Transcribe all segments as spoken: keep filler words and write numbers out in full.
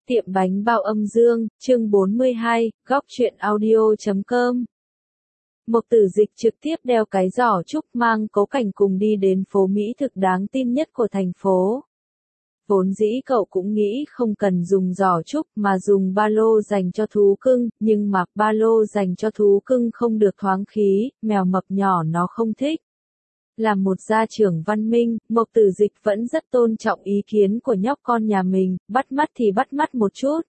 Tiệm bánh bao âm dương, chương bốn mươi hai, góc truyện audio chấm com. Mộc Tử Dịch trực tiếp đeo cái giỏ trúc mang Cố Cảnh cùng đi đến phố mỹ thực đáng tin nhất của thành phố. Vốn dĩ cậu cũng nghĩ không cần dùng giỏ trúc mà dùng ba lô dành cho thú cưng, nhưng mà ba lô dành cho thú cưng không được thoáng khí, mèo mập nhỏ nó không thích. Là một gia trưởng văn minh, Mộc Tử Dịch vẫn rất tôn trọng ý kiến của nhóc con nhà mình, bắt mắt thì bắt mắt một chút.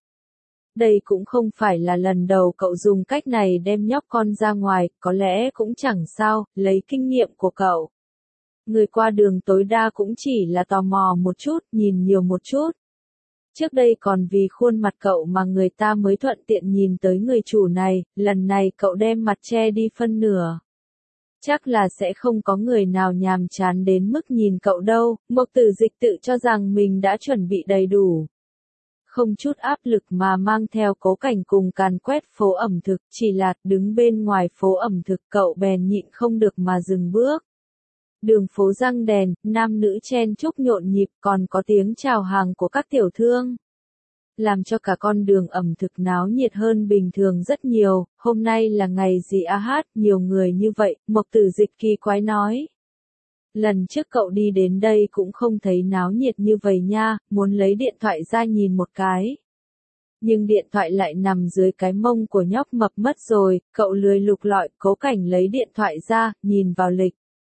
Đây cũng không phải là lần đầu cậu dùng cách này đem nhóc con ra ngoài, có lẽ cũng chẳng sao, lấy kinh nghiệm của cậu. Người qua đường tối đa cũng chỉ là tò mò một chút, nhìn nhiều một chút. Trước đây còn vì khuôn mặt cậu mà người ta mới thuận tiện nhìn tới người chủ này, lần này cậu đem mặt che đi phân nửa. Chắc là sẽ không có người nào nhàm chán đến mức nhìn cậu đâu, Mộc Tử Dịch tự cho rằng mình đã chuẩn bị đầy đủ. Không chút áp lực mà mang theo Cố Cảnh cùng càn quét phố ẩm thực, chỉ là đứng bên ngoài phố ẩm thực cậu bèn nhịn không được mà dừng bước. Đường phố răng đèn, nam nữ chen chúc nhộn nhịp còn có tiếng chào hàng của các tiểu thương. Làm cho cả con đường ẩm thực náo nhiệt hơn bình thường rất nhiều, hôm nay là ngày gì a hát, nhiều người như vậy, Mộc Tử Dịch kỳ quái nói. Lần trước cậu đi đến đây cũng không thấy náo nhiệt như vậy nha, muốn lấy điện thoại ra nhìn một cái. Nhưng điện thoại lại nằm dưới cái mông của nhóc mập mất rồi, cậu lười lục lọi, Cố Cảnh lấy điện thoại ra, nhìn vào lịch.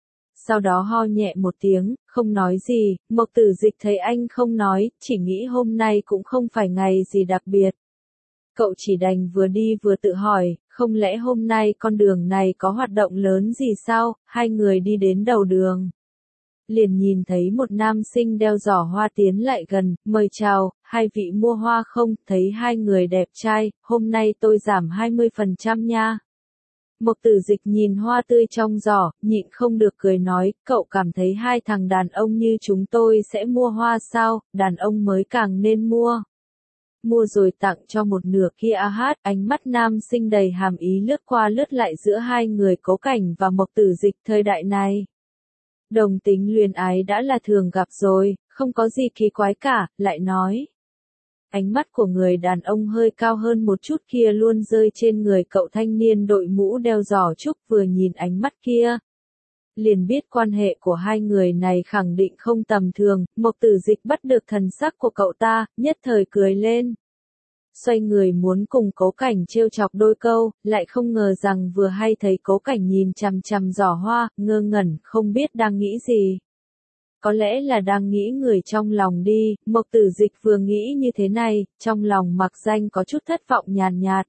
Sau đó ho nhẹ một tiếng, không nói gì, Mộc Tử Dịch thấy anh không nói, chỉ nghĩ hôm nay cũng không phải ngày gì đặc biệt. Cậu chỉ đành vừa đi vừa tự hỏi, không lẽ hôm nay con đường này có hoạt động lớn gì sao, hai người đi đến đầu đường. Liền nhìn thấy một nam sinh đeo giỏ hoa tiến lại gần, mời chào, hai vị mua hoa không, thấy hai người đẹp trai, hôm nay tôi giảm hai mươi phần trăm nha. Mộc Tử Dịch nhìn hoa tươi trong giỏ, nhịn không được cười nói, cậu cảm thấy hai thằng đàn ông như chúng tôi sẽ mua hoa sao, đàn ông mới càng nên mua. Mua rồi tặng cho một nửa kia a hát, ánh mắt nam sinh đầy hàm ý lướt qua lướt lại giữa hai người Cố Cảnh và Mộc Tử Dịch thời đại này. Đồng tính luyến ái đã là thường gặp rồi, không có gì kỳ quái cả, lại nói. Ánh mắt của người đàn ông hơi cao hơn một chút kia luôn rơi trên người cậu thanh niên đội mũ đeo giỏ trúc vừa nhìn ánh mắt kia. Liền biết quan hệ của hai người này khẳng định không tầm thường, Mộc Tử Dịch bắt được thần sắc của cậu ta, nhất thời cười lên. Xoay người muốn cùng Cố Cảnh trêu chọc đôi câu, lại không ngờ rằng vừa hay thấy Cố Cảnh nhìn chằm chằm giỏ hoa, ngơ ngẩn, không biết đang nghĩ gì. Có lẽ là đang nghĩ người trong lòng đi, Mộc Tử Dịch vừa nghĩ như thế này, trong lòng mặc danh có chút thất vọng nhàn nhạt.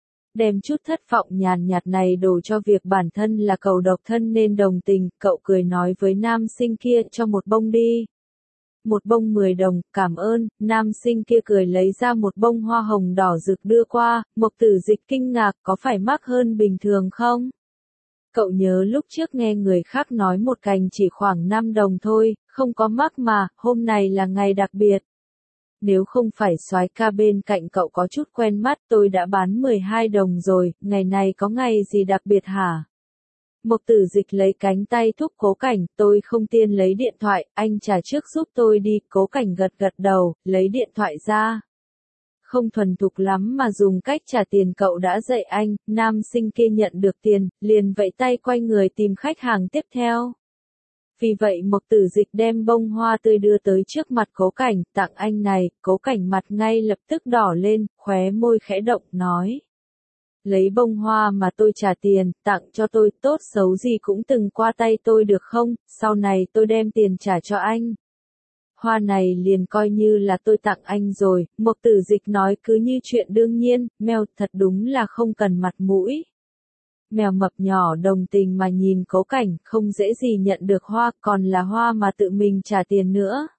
Đem chút thất vọng nhàn nhạt này đổ cho việc bản thân là cậu độc thân nên đồng tình, cậu cười nói với nam sinh kia cho một bông đi. Một bông mười đồng, cảm ơn, nam sinh kia cười lấy ra một bông hoa hồng đỏ rực đưa qua, Mộc Tử Dịch kinh ngạc có phải mắc hơn bình thường không? Cậu nhớ lúc trước nghe người khác nói một cành chỉ khoảng năm đồng thôi, không có mắc mà, hôm này là ngày đặc biệt. Nếu không phải soái ca bên cạnh cậu có chút quen mắt tôi đã bán mười hai đồng rồi, ngày này có ngày gì đặc biệt hả? Mộc Tử Dịch lấy cánh tay thúc Cố Cảnh, tôi không tiên lấy điện thoại, anh trả trước giúp tôi đi, Cố Cảnh gật gật đầu, lấy điện thoại ra. Không thuần thục lắm mà dùng cách trả tiền cậu đã dạy anh, nam sinh kia nhận được tiền, liền vẫy tay quay người tìm khách hàng tiếp theo. Vì vậy Mộc Tử Dịch đem bông hoa tươi đưa tới trước mặt Cố Cảnh, tặng anh này, Cố Cảnh mặt ngay lập tức đỏ lên, khóe môi khẽ động, nói. Lấy bông hoa mà tôi trả tiền, tặng cho tôi, tốt xấu gì cũng từng qua tay tôi được không, sau này tôi đem tiền trả cho anh. Hoa này liền coi như là tôi tặng anh rồi, Mộc Tử Dịch nói cứ như chuyện đương nhiên, mèo thật đúng là không cần mặt mũi. Mèo mập nhỏ đồng tình mà nhìn Cố Cảnh, không dễ gì nhận được hoa, còn là hoa mà tự mình trả tiền nữa.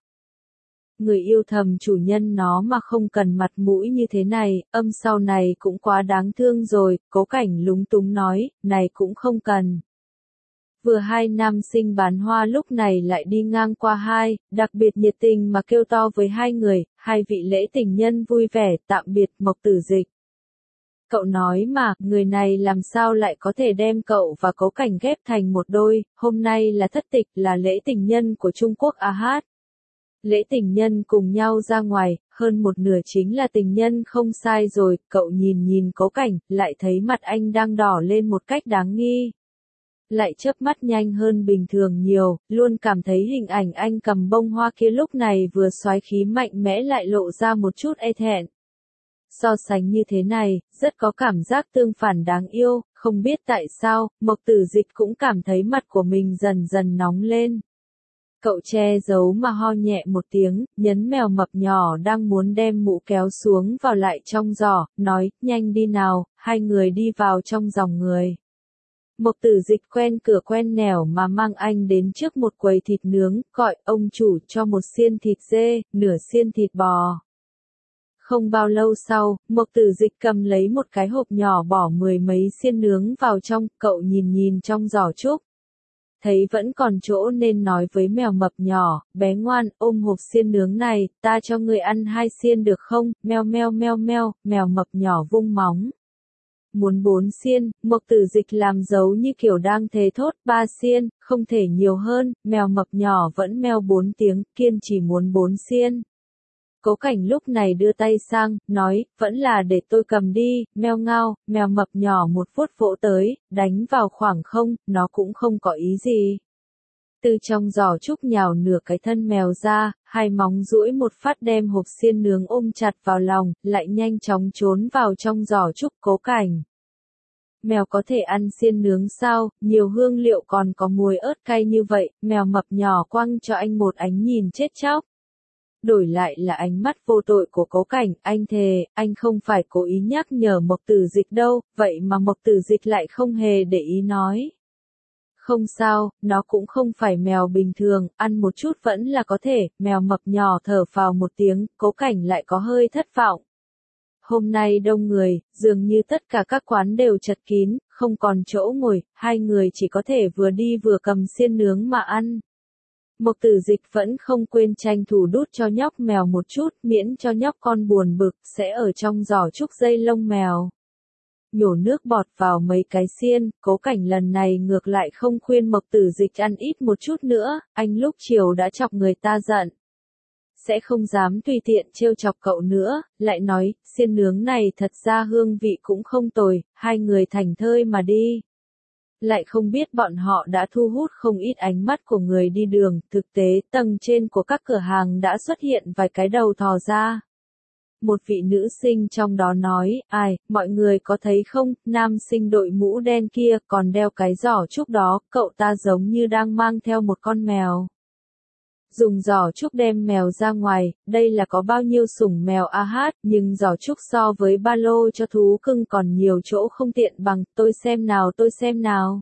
Người yêu thầm chủ nhân nó mà không cần mặt mũi như thế này, âm sau này cũng quá đáng thương rồi, Cố Cảnh lúng túng nói, này cũng không cần. Vừa hai nam sinh bán hoa lúc này lại đi ngang qua hai, đặc biệt nhiệt tình mà kêu to với hai người, hai vị lễ tình nhân vui vẻ, tạm biệt Mộc Tử Dịch. Cậu nói mà, người này làm sao lại có thể đem cậu và Cố Cảnh ghép thành một đôi, hôm nay là thất tịch, là lễ tình nhân của Trung Quốc a hát. Lễ tình nhân cùng nhau ra ngoài, hơn một nửa chính là tình nhân không sai rồi, cậu nhìn nhìn Cố Cảnh, lại thấy mặt anh đang đỏ lên một cách đáng nghi. Lại chớp mắt nhanh hơn bình thường nhiều, luôn cảm thấy hình ảnh anh cầm bông hoa kia lúc này vừa soái khí mạnh mẽ lại lộ ra một chút e thẹn. So sánh như thế này, rất có cảm giác tương phản đáng yêu, không biết tại sao, Mộc Tử Dịch cũng cảm thấy mặt của mình dần dần nóng lên. Cậu che giấu mà ho nhẹ một tiếng, nhấn mèo mập nhỏ đang muốn đem mũ kéo xuống vào lại trong giỏ, nói, nhanh đi nào, hai người đi vào trong dòng người. Mộc Tử Dịch quen cửa quen nẻo mà mang anh đến trước một quầy thịt nướng, gọi ông chủ cho một xiên thịt dê, nửa xiên thịt bò. Không bao lâu sau, Mộc Tử Dịch cầm lấy một cái hộp nhỏ bỏ mười mấy xiên nướng vào trong, cậu nhìn nhìn trong giỏ trúc. Thấy vẫn còn chỗ nên nói với mèo mập nhỏ, bé ngoan, ôm hộp xiên nướng này, ta cho người ăn hai xiên được không, meo meo meo meo, mèo mập nhỏ vung móng. Muốn bốn xiên, Mộc Tử Dịch làm dấu như kiểu đang thề thốt, ba xiên, không thể nhiều hơn, mèo mập nhỏ vẫn meo bốn tiếng, kiên chỉ muốn bốn xiên. Cố Cảnh lúc này đưa tay sang, nói, vẫn là để tôi cầm đi, meo ngao, mèo mập nhỏ một vuốt vỗ tới, đánh vào khoảng không, nó cũng không có ý gì. Từ trong giỏ trúc nhào nửa cái thân mèo ra, hai móng duỗi một phát đem hộp xiên nướng ôm chặt vào lòng, lại nhanh chóng trốn vào trong giỏ trúc. Cố Cảnh. Mèo có thể ăn xiên nướng sao, nhiều hương liệu còn có mùi ớt cay như vậy, mèo mập nhỏ quăng cho anh một ánh nhìn chết chóc. Đổi lại là ánh mắt vô tội của Cố Cảnh, anh thề, anh không phải cố ý nhắc nhở Mộc Tử Dịch đâu, vậy mà Mộc Tử Dịch lại không hề để ý nói. Không sao, nó cũng không phải mèo bình thường, ăn một chút vẫn là có thể, mèo mập nhỏ thở phào một tiếng, Cố Cảnh lại có hơi thất vọng. Hôm nay đông người, dường như tất cả các quán đều chật kín, không còn chỗ ngồi, hai người chỉ có thể vừa đi vừa cầm xiên nướng mà ăn. Mộc Tử Dịch vẫn không quên tranh thủ đút cho nhóc mèo một chút, miễn cho nhóc con buồn bực, sẽ ở trong giỏ trúc dây lông mèo. Nhổ nước bọt vào mấy cái xiên, Cố Cảnh lần này ngược lại không khuyên Mộc Tử Dịch ăn ít một chút nữa, anh lúc chiều đã chọc người ta giận. Sẽ không dám tùy tiện trêu chọc cậu nữa, lại nói, xiên nướng này thật ra hương vị cũng không tồi, hai người thành thơi mà đi. Lại không biết bọn họ đã thu hút không ít ánh mắt của người đi đường, thực tế tầng trên của các cửa hàng đã xuất hiện vài cái đầu thò ra. Một vị nữ sinh trong đó nói, ai, mọi người có thấy không, nam sinh đội mũ đen kia còn đeo cái giỏ trúc đó, cậu ta giống như đang mang theo một con mèo. Dùng giỏ trúc đem mèo ra ngoài, đây là có bao nhiêu sủng mèo a hát, nhưng giỏ trúc so với ba lô cho thú cưng còn nhiều chỗ không tiện bằng, tôi xem nào tôi xem nào.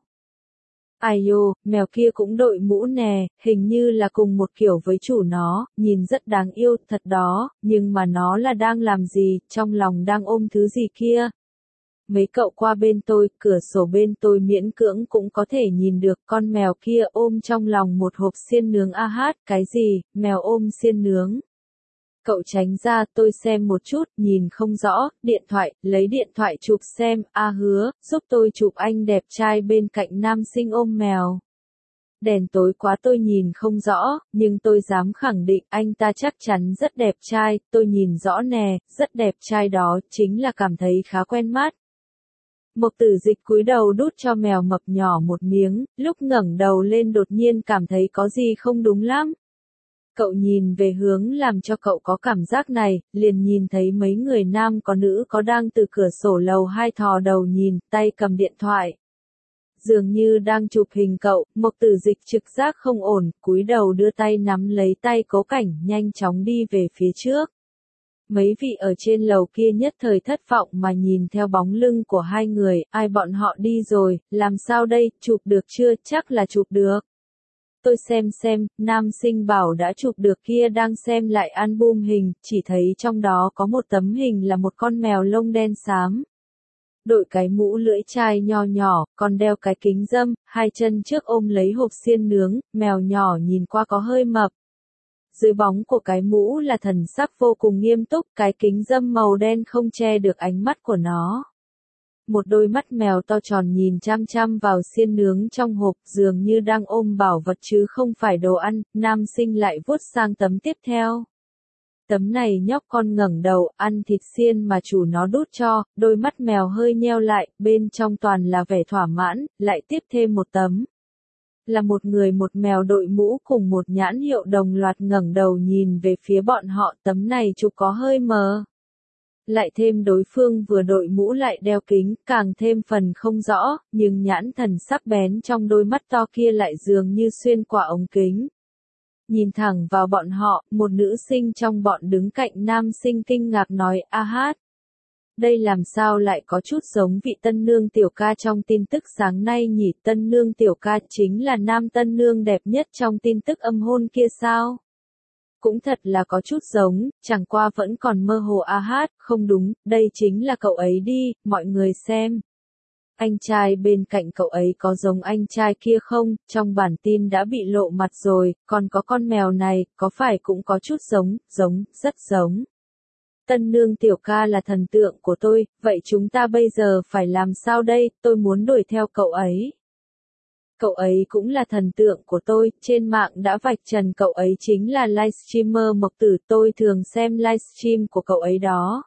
Ai yo, mèo kia cũng đội mũ nè, hình như là cùng một kiểu với chủ nó, nhìn rất đáng yêu, thật đó, nhưng mà nó là đang làm gì, trong lòng đang ôm thứ gì kia. Mấy cậu qua bên tôi, cửa sổ bên tôi miễn cưỡng cũng có thể nhìn được con mèo kia ôm trong lòng một hộp xiên nướng a hát, cái gì, mèo ôm xiên nướng. Cậu tránh ra, tôi xem một chút, nhìn không rõ, điện thoại, lấy điện thoại chụp xem, a hứa, giúp tôi chụp anh đẹp trai bên cạnh nam sinh ôm mèo. Đèn tối quá tôi nhìn không rõ, nhưng tôi dám khẳng định anh ta chắc chắn rất đẹp trai, tôi nhìn rõ nè, rất đẹp trai đó, chính là cảm thấy khá quen mắt. Mộc Tử Dịch cúi đầu đút cho mèo mập nhỏ một miếng, lúc ngẩng đầu lên đột nhiên cảm thấy có gì không đúng lắm. Cậu nhìn về hướng làm cho cậu có cảm giác này, liền nhìn thấy mấy người nam có nữ có đang từ cửa sổ lầu hai thò đầu nhìn, tay cầm điện thoại. Dường như đang chụp hình cậu, Mộc Tử Dịch trực giác không ổn, cúi đầu đưa tay nắm lấy tay Cố Cảnh, nhanh chóng đi về phía trước. Mấy vị ở trên lầu kia nhất thời thất vọng mà nhìn theo bóng lưng của hai người, ai bọn họ đi rồi, làm sao đây, chụp được chưa, chắc là chụp được. Tôi xem xem, nam sinh bảo đã chụp được kia đang xem lại album hình, chỉ thấy trong đó có một tấm hình là một con mèo lông đen xám. Đội cái mũ lưỡi chai nho nhỏ, còn đeo cái kính râm, hai chân trước ôm lấy hộp xiên nướng, mèo nhỏ nhìn qua có hơi mập. Dưới bóng của cái mũ là thần sắc vô cùng nghiêm túc, cái kính râm màu đen không che được ánh mắt của nó. Một đôi mắt mèo to tròn nhìn chăm chăm vào xiên nướng trong hộp, dường như đang ôm bảo vật chứ không phải đồ ăn, nam sinh lại vuốt sang tấm tiếp theo. Tấm này nhóc con ngẩng đầu, ăn thịt xiên mà chủ nó đút cho, đôi mắt mèo hơi nheo lại, bên trong toàn là vẻ thỏa mãn, lại tiếp thêm một tấm. Là một người một mèo đội mũ cùng một nhãn hiệu đồng loạt ngẩng đầu nhìn về phía bọn họ, tấm này chụp có hơi mờ. Lại thêm đối phương vừa đội mũ lại đeo kính, càng thêm phần không rõ, nhưng nhãn thần sắc bén trong đôi mắt to kia lại dường như xuyên qua ống kính. Nhìn thẳng vào bọn họ, một nữ sinh trong bọn đứng cạnh nam sinh kinh ngạc nói, a hát. Đây làm sao lại có chút giống vị tân nương tiểu ca trong tin tức sáng nay nhỉ, tân nương tiểu ca chính là nam tân nương đẹp nhất trong tin tức âm hôn kia sao? Cũng thật là có chút giống, chẳng qua vẫn còn mơ hồ a hát, không đúng, đây chính là cậu ấy đi, mọi người xem. Anh trai bên cạnh cậu ấy có giống anh trai kia không, trong bản tin đã bị lộ mặt rồi, còn có con mèo này, có phải cũng có chút giống, giống, rất giống. Tân nương tiểu ca là thần tượng của tôi, vậy chúng ta bây giờ phải làm sao đây, tôi muốn đuổi theo cậu ấy. Cậu ấy cũng là thần tượng của tôi, trên mạng đã vạch trần cậu ấy chính là livestreamer Mộc Tử, tôi thường xem livestream của cậu ấy đó.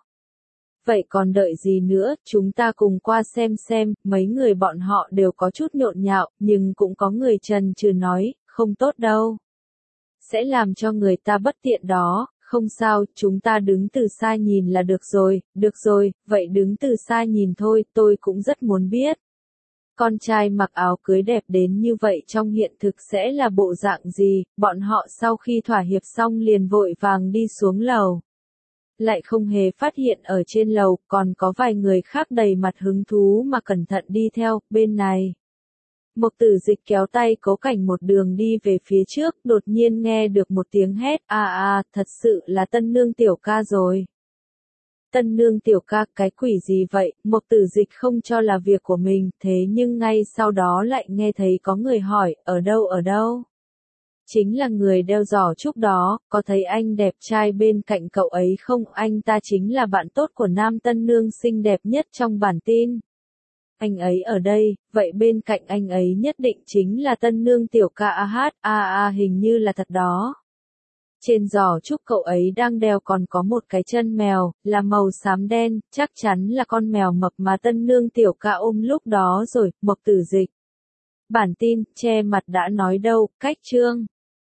Vậy còn đợi gì nữa, chúng ta cùng qua xem xem, mấy người bọn họ đều có chút nhộn nhạo, nhưng cũng có người trần trừ nói, không tốt đâu. Sẽ làm cho người ta bất tiện đó, không sao, chúng ta đứng từ xa nhìn là được rồi, được rồi, vậy đứng từ xa nhìn thôi, tôi cũng rất muốn biết. Con trai mặc áo cưới đẹp đến như vậy trong hiện thực sẽ là bộ dạng gì, bọn họ sau khi thỏa hiệp xong liền vội vàng đi xuống lầu. Lại không hề phát hiện ở trên lầu, còn có vài người khác đầy mặt hứng thú mà cẩn thận đi theo, bên này. Mộc Tử Dịch kéo tay Cố Cảnh một đường đi về phía trước, đột nhiên nghe được một tiếng hét, à à, thật sự là tân nương tiểu ca rồi. Tân nương tiểu ca, cái quỷ gì vậy, Mộc Tử Dịch không cho là việc của mình, thế nhưng ngay sau đó lại nghe thấy có người hỏi, ở đâu ở đâu? Chính là người đeo giỏ trúc đó, có thấy anh đẹp trai bên cạnh cậu ấy không, anh ta chính là bạn tốt của nam tân nương xinh đẹp nhất trong bản tin. Anh ấy ở đây, vậy bên cạnh anh ấy nhất định chính là tân nương tiểu ca a hát, a a hình như là thật đó. Trên giỏ trúc cậu ấy đang đeo còn có một cái chân mèo, là màu xám đen, chắc chắn là con mèo mập mà tân nương tiểu ca ôm lúc đó rồi, Mộc Tử Dịch. Bản tin, che mặt đã nói đâu, cách chương.